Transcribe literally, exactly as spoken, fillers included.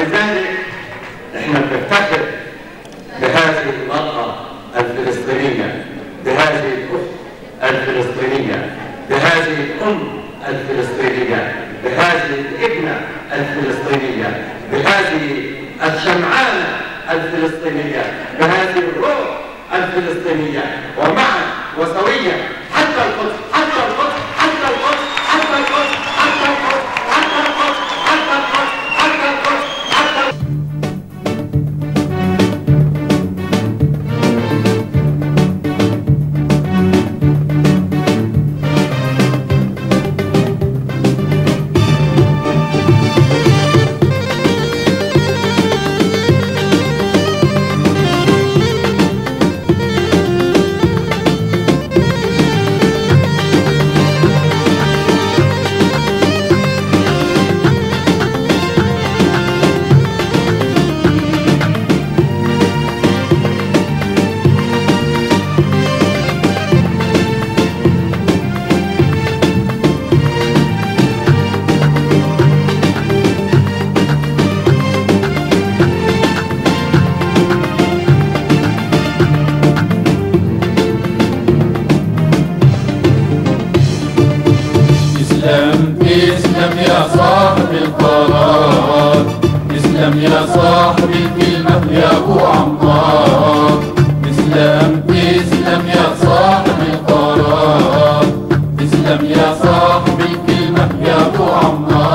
ولذلك احنا بنفتخر بهذه المرأة الفلسطينية، بهذه الأخت الفلسطينية، بهذه الأم الفلسطينية، بهذه الابنة الفلسطينية، بهذه الشمعانة الفلسطينية، بهذه الروح الفلسطينية، ومعا وسويا حتى القدس، حتى القدس، حتى القدس، حتى القدس، حتى القدس، حتى القدس، حتى القدس، حتى القدس، حتى القدس. اسلم يا صاحب القرار، اسلم يا صاحب الكلمة يا أبو عمار. اسلم اسلم يا صاحب القرار، اسلم يا صاحب الكلمة يا أبو عمار.